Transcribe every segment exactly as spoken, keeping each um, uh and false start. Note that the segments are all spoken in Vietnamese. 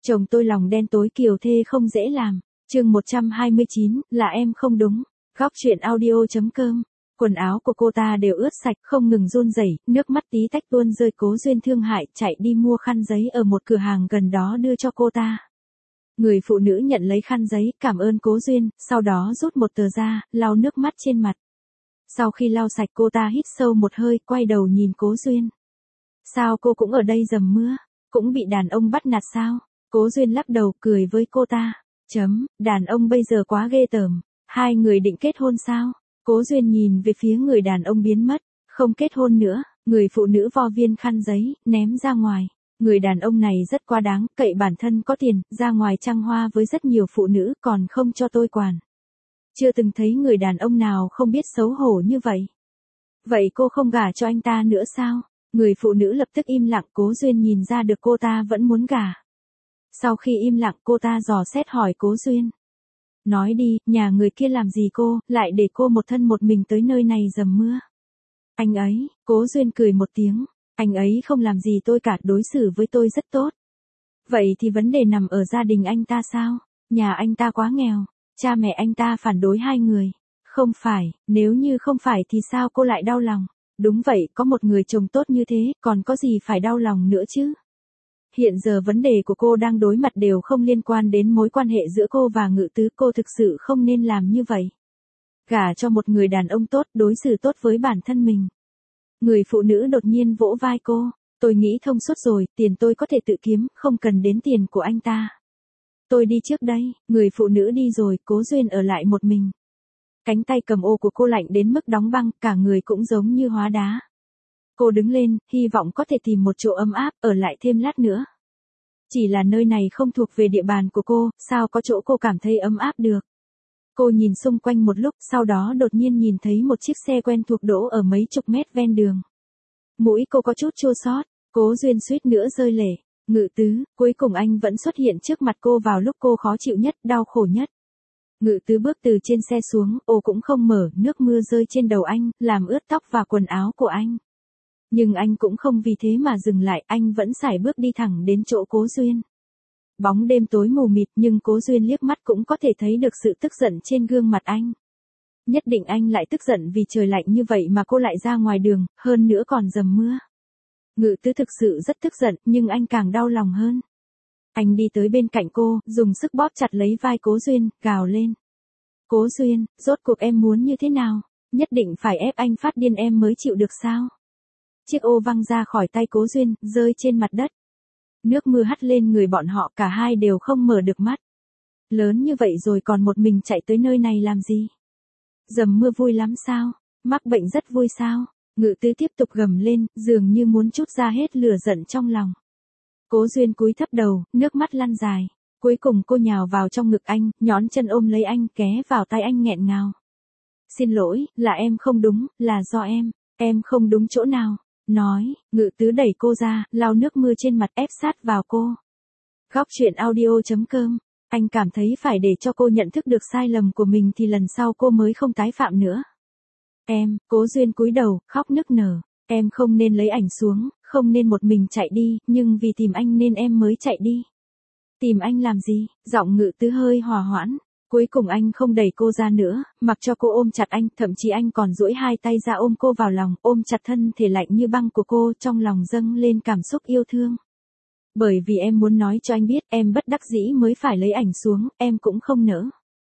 Chồng tôi lòng đen tối kiều thê không dễ làm. Chương một trăm hai mươi chín, là em không đúng. Góc truyện audio.com. Quần áo của cô ta đều ướt sạch, không ngừng run rẩy, nước mắt tí tách tuôn rơi. Cố Duyên thương hại chạy đi mua khăn giấy ở một cửa hàng gần đó đưa cho cô ta. Người phụ nữ nhận lấy khăn giấy, cảm ơn Cố Duyên, sau đó rút một tờ ra, lau nước mắt trên mặt. Sau khi lau sạch cô ta hít sâu một hơi, quay đầu nhìn Cố Duyên. Sao cô cũng ở đây dầm mưa? Cũng bị đàn ông bắt nạt sao? Cố Duyên lắc đầu cười với cô ta. Chấm, đàn ông bây giờ quá ghê tởm. Hai người định kết hôn sao? Cố Duyên nhìn về phía người đàn ông biến mất. Không kết hôn nữa. Người phụ nữ vo viên khăn giấy, ném ra ngoài. Người đàn ông này rất quá đáng, cậy bản thân có tiền, ra ngoài trăng hoa với rất nhiều phụ nữ còn không cho tôi quản. Chưa từng thấy người đàn ông nào không biết xấu hổ như vậy. Vậy cô không gả cho anh ta nữa sao? Người phụ nữ lập tức im lặng. Cố Duyên nhìn ra được cô ta vẫn muốn gả. Sau khi im lặng cô ta dò xét hỏi Cố Duyên. Nói đi, nhà người kia làm gì cô, lại để cô một thân một mình tới nơi này dầm mưa. Anh ấy, Cố Duyên cười một tiếng. Anh ấy không làm gì tôi cả, đối xử với tôi rất tốt. Vậy thì vấn đề nằm ở gia đình anh ta sao? Nhà anh ta quá nghèo. Cha mẹ anh ta phản đối hai người. Không phải, nếu như không phải thì sao cô lại đau lòng? Đúng vậy, có một người chồng tốt như thế, còn có gì phải đau lòng nữa chứ? Hiện giờ vấn đề của cô đang đối mặt đều không liên quan đến mối quan hệ giữa cô và Ngự Tứ, cô thực sự không nên làm như vậy. Gả cho một người đàn ông tốt, đối xử tốt với bản thân mình. Người phụ nữ đột nhiên vỗ vai cô, tôi nghĩ thông suốt rồi, tiền tôi có thể tự kiếm, không cần đến tiền của anh ta. Tôi đi trước đây, người phụ nữ đi rồi, Cố Duyên ở lại một mình. Cánh tay cầm ô của cô lạnh đến mức đóng băng, cả người cũng giống như hóa đá. Cô đứng lên, hy vọng có thể tìm một chỗ ấm áp, ở lại thêm lát nữa. Chỉ là nơi này không thuộc về địa bàn của cô, sao có chỗ cô cảm thấy ấm áp được. Cô nhìn xung quanh một lúc, sau đó đột nhiên nhìn thấy một chiếc xe quen thuộc đỗ ở mấy chục mét ven đường. Mũi cô có chút chua xót, Cố Duyên suýt nữa rơi lệ. Ngự Tứ, cuối cùng anh vẫn xuất hiện trước mặt cô vào lúc cô khó chịu nhất, đau khổ nhất. Ngự Tứ bước từ trên xe xuống, ô cũng không mở, nước mưa rơi trên đầu anh, làm ướt tóc và quần áo của anh. Nhưng anh cũng không vì thế mà dừng lại, anh vẫn sải bước đi thẳng đến chỗ Cố Duyên. Bóng đêm tối mù mịt nhưng Cố Duyên liếc mắt cũng có thể thấy được sự tức giận trên gương mặt anh. Nhất định anh lại tức giận vì trời lạnh như vậy mà cô lại ra ngoài đường, hơn nữa còn dầm mưa. Ngự Tứ thực sự rất tức giận, nhưng anh càng đau lòng hơn. Anh đi tới bên cạnh cô, dùng sức bóp chặt lấy vai Cố Duyên, gào lên. Cố Duyên, rốt cuộc em muốn như thế nào? Nhất định phải ép anh phát điên em mới chịu được sao? Chiếc ô văng ra khỏi tay Cố Duyên, rơi trên mặt đất. Nước mưa hắt lên người bọn họ, cả hai đều không mở được mắt. Lớn như vậy rồi còn một mình chạy tới nơi này làm gì? Dầm mưa vui lắm sao? Mắc bệnh rất vui sao? Ngự Tứ tiếp tục gầm lên, dường như muốn trút ra hết lửa giận trong lòng. Cố Duyên cúi thấp đầu, nước mắt lăn dài. Cuối cùng cô nhào vào trong ngực anh, nhón chân ôm lấy anh, ké vào tay anh nghẹn ngào. Xin lỗi, là em không đúng, là do em. Em không đúng chỗ nào? Nói, Ngự Tứ đẩy cô ra, lau nước mưa trên mặt, ép sát vào cô. Góc truyện audio.com. Anh cảm thấy phải để cho cô nhận thức được sai lầm của mình thì lần sau cô mới không tái phạm nữa. Em, Cố Duyên cúi đầu, khóc nức nở. Em không nên lấy ảnh xuống, không nên một mình chạy đi, nhưng vì tìm anh nên em mới chạy đi. Tìm anh làm gì? Giọng Ngự Tứ hơi hòa hoãn. Cuối cùng anh không đẩy cô ra nữa, mặc cho cô ôm chặt anh, thậm chí anh còn duỗi hai tay ra ôm cô vào lòng, ôm chặt thân thể lạnh như băng của cô, trong lòng dâng lên cảm xúc yêu thương. Bởi vì em muốn nói cho anh biết, em bất đắc dĩ mới phải lấy ảnh xuống, em cũng không nỡ.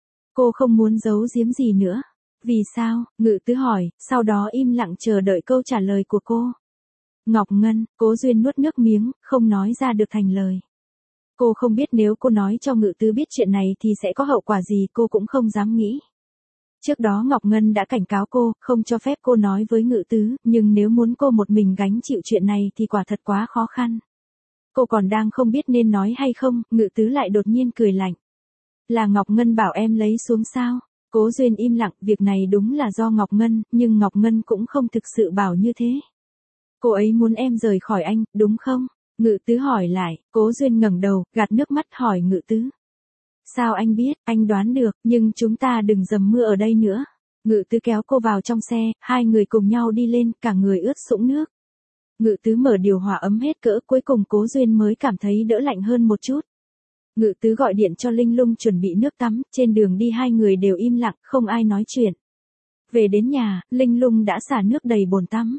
Cô không muốn giấu giếm gì nữa. Vì sao? Ngự Tứ hỏi, sau đó im lặng chờ đợi câu trả lời của cô. Ngọc Ngân, Cố Duyên nuốt nước miếng, không nói ra được thành lời. Cô không biết nếu cô nói cho Ngự Tứ biết chuyện này thì sẽ có hậu quả gì, cô cũng không dám nghĩ. Trước đó Ngọc Ngân đã cảnh cáo cô, không cho phép cô nói với Ngự Tứ, nhưng nếu muốn cô một mình gánh chịu chuyện này thì quả thật quá khó khăn. Cô còn đang không biết nên nói hay không, Ngự Tứ lại đột nhiên cười lạnh. Là Ngọc Ngân bảo em lấy xuống sao? Cố Duyên im lặng, việc này đúng là do Ngọc Ngân, nhưng Ngọc Ngân cũng không thực sự bảo như thế. Cô ấy muốn em rời khỏi anh, đúng không? Ngự Tứ hỏi lại, Cố Duyên ngẩng đầu, gạt nước mắt hỏi Ngự Tứ. Sao anh biết, anh đoán được, nhưng chúng ta đừng dầm mưa ở đây nữa. Ngự Tứ kéo cô vào trong xe, hai người cùng nhau đi lên, cả người ướt sũng nước. Ngự Tứ mở điều hòa ấm hết cỡ, cuối cùng Cố Duyên mới cảm thấy đỡ lạnh hơn một chút. Ngự tứ gọi điện cho Linh Lung chuẩn bị nước tắm, trên đường đi hai người đều im lặng, không ai nói chuyện. Về đến nhà, Linh Lung đã xả nước đầy bồn tắm.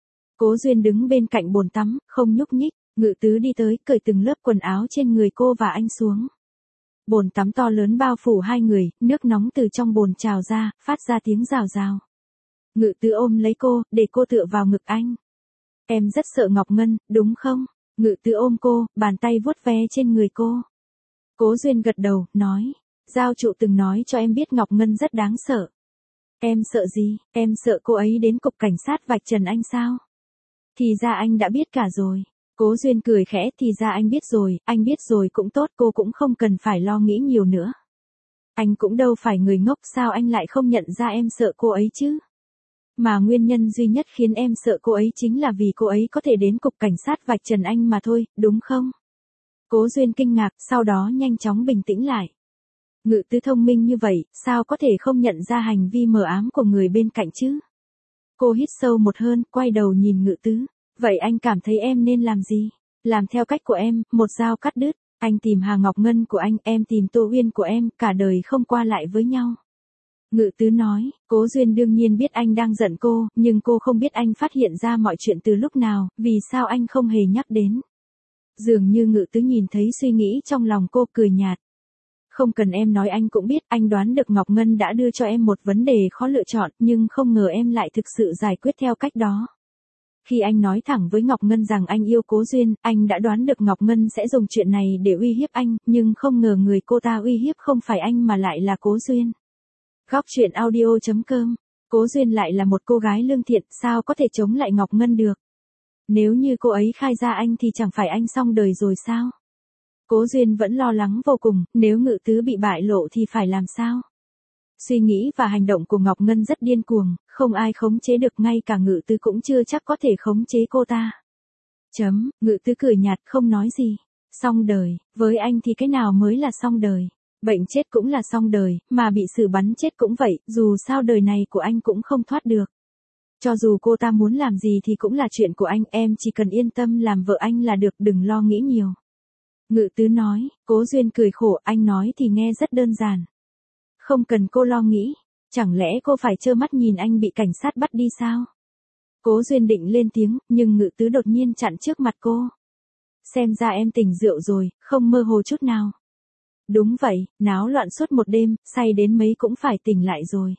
Cố Duyên đứng bên cạnh bồn tắm, không nhúc nhích, Ngự tứ đi tới, cởi từng lớp quần áo trên người cô và anh xuống. Bồn tắm to lớn bao phủ hai người, nước nóng từ trong bồn trào ra, phát ra tiếng rào rào. Ngự tứ ôm lấy cô, để cô tựa vào ngực anh. Em rất sợ Ngọc Ngân, đúng không? Ngự tứ ôm cô, bàn tay vuốt ve trên người cô. Cố Duyên gật đầu, nói. Giao trụ từng nói cho em biết Ngọc Ngân rất đáng sợ. Em sợ gì? Em sợ cô ấy đến cục cảnh sát vạch trần anh sao? Thì ra anh đã biết cả rồi. Cố Duyên cười khẽ, thì ra anh biết rồi, anh biết rồi cũng tốt, cô cũng không cần phải lo nghĩ nhiều nữa. Anh cũng đâu phải người ngốc, sao anh lại không nhận ra em sợ cô ấy chứ? Mà nguyên nhân duy nhất khiến em sợ cô ấy chính là vì cô ấy có thể đến cục cảnh sát vạch trần anh mà thôi, đúng không? Cố Duyên kinh ngạc, sau đó nhanh chóng bình tĩnh lại. Ngự tứ thông minh như vậy, sao có thể không nhận ra hành vi mờ ám của người bên cạnh chứ? Cô hít sâu một hơi, quay đầu nhìn Ngự tứ. Vậy anh cảm thấy em nên làm gì? Làm theo cách của em, một dao cắt đứt. Anh tìm Hà Ngọc Ngân của anh, em tìm Tô Uyên của em, cả đời không qua lại với nhau. Ngự tứ nói, Cố Duyên đương nhiên biết anh đang giận cô, nhưng cô không biết anh phát hiện ra mọi chuyện từ lúc nào, vì sao anh không hề nhắc đến. Dường như Ngự tứ nhìn thấy suy nghĩ trong lòng cô, cười nhạt. Không cần em nói anh cũng biết, anh đoán được Ngọc Ngân đã đưa cho em một vấn đề khó lựa chọn, nhưng không ngờ em lại thực sự giải quyết theo cách đó. Khi anh nói thẳng với Ngọc Ngân rằng anh yêu Cố Duyên, anh đã đoán được Ngọc Ngân sẽ dùng chuyện này để uy hiếp anh, nhưng không ngờ người cô ta uy hiếp không phải anh mà lại là Cố Duyên. Góc truyện audio chấm com. Cố Duyên lại là một cô gái lương thiện, sao có thể chống lại Ngọc Ngân được? Nếu như cô ấy khai ra anh thì chẳng phải anh xong đời rồi sao? Cố Duyên vẫn lo lắng vô cùng, nếu Ngự tứ bị bại lộ thì phải làm sao? Suy nghĩ và hành động của Ngọc Ngân rất điên cuồng, không ai khống chế được, ngay cả Ngự tứ cũng chưa chắc có thể khống chế cô ta. Chấm, Ngự tứ cười nhạt không nói gì. Xong đời, với anh thì cái nào mới là xong đời? Bệnh chết cũng là xong đời, mà bị xử bắn chết cũng vậy, dù sao đời này của anh cũng không thoát được. Cho dù cô ta muốn làm gì thì cũng là chuyện của anh, em chỉ cần yên tâm làm vợ anh là được, đừng lo nghĩ nhiều. Ngự tứ nói, Cố Duyên cười khổ, anh nói thì nghe rất đơn giản. Không cần cô lo nghĩ, chẳng lẽ cô phải trơ mắt nhìn anh bị cảnh sát bắt đi sao? Cố Duyên định lên tiếng, nhưng Ngự tứ đột nhiên chặn trước mặt cô. Xem ra em tỉnh rượu rồi, không mơ hồ chút nào. Đúng vậy, náo loạn suốt một đêm, say đến mấy cũng phải tỉnh lại rồi.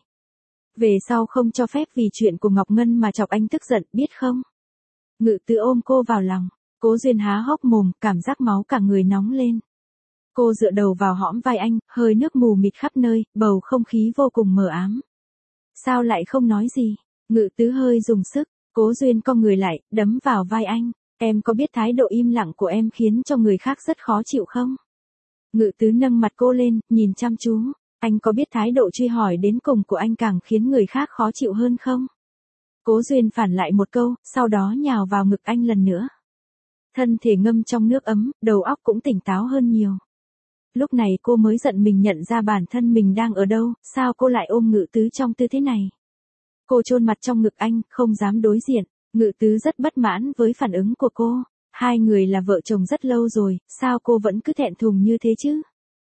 Về sau không cho phép vì chuyện của Ngọc Ngân mà chọc anh tức giận, biết không? Ngự tứ ôm cô vào lòng, Cố Duyên há hốc mồm, cảm giác máu cả người nóng lên. Cô dựa đầu vào hõm vai anh, hơi nước mù mịt khắp nơi, bầu không khí vô cùng mờ ám. Sao lại không nói gì? Ngự tứ hơi dùng sức, Cố Duyên cong người lại, đấm vào vai anh. Em có biết thái độ im lặng của em khiến cho người khác rất khó chịu không? Ngự tứ nâng mặt cô lên, nhìn chăm chú. Anh có biết thái độ truy hỏi đến cùng của anh càng khiến người khác khó chịu hơn không? Cố Duyên phản lại một câu, sau đó nhào vào ngực anh lần nữa. Thân thể ngâm trong nước ấm, đầu óc cũng tỉnh táo hơn nhiều. Lúc này cô mới giận mình nhận ra bản thân mình đang ở đâu, sao cô lại ôm Ngự tứ trong tư thế này. Cô chôn mặt trong ngực anh, không dám đối diện. Ngự tứ rất bất mãn với phản ứng của cô. Hai người là vợ chồng rất lâu rồi, sao cô vẫn cứ thẹn thùng như thế chứ?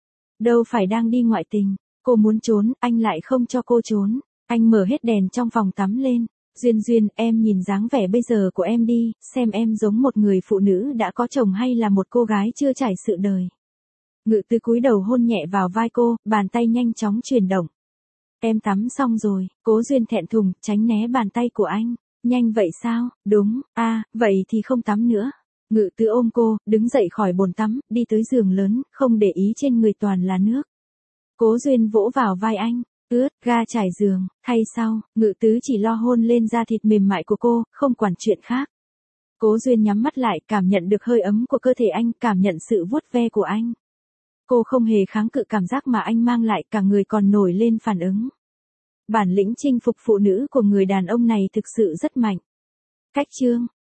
Đâu phải đang đi ngoại tình. Cô muốn trốn, anh lại không cho cô trốn. Anh mở hết đèn trong phòng tắm lên. Duyên Duyên, em nhìn dáng vẻ bây giờ của em đi, xem em giống một người phụ nữ đã có chồng hay là một cô gái chưa trải sự đời. Ngự tứ cúi đầu hôn nhẹ vào vai cô, bàn tay nhanh chóng chuyển động. Em tắm xong rồi, Cố Duyên thẹn thùng, tránh né bàn tay của anh. Nhanh vậy sao? Đúng, a à, vậy thì không tắm nữa. Ngự tứ ôm cô, đứng dậy khỏi bồn tắm, đi tới giường lớn, không để ý trên người toàn là nước. Cố Duyên vỗ vào vai anh, ướt, ga trải giường, thay sau, Ngự tứ chỉ lo hôn lên da thịt mềm mại của cô, không quản chuyện khác. Cố Duyên nhắm mắt lại, cảm nhận được hơi ấm của cơ thể anh, cảm nhận sự vuốt ve của anh. Cô không hề kháng cự cảm giác mà anh mang lại, cả người còn nổi lên phản ứng. Bản lĩnh chinh phục phụ nữ của người đàn ông này thực sự rất mạnh. Cách chương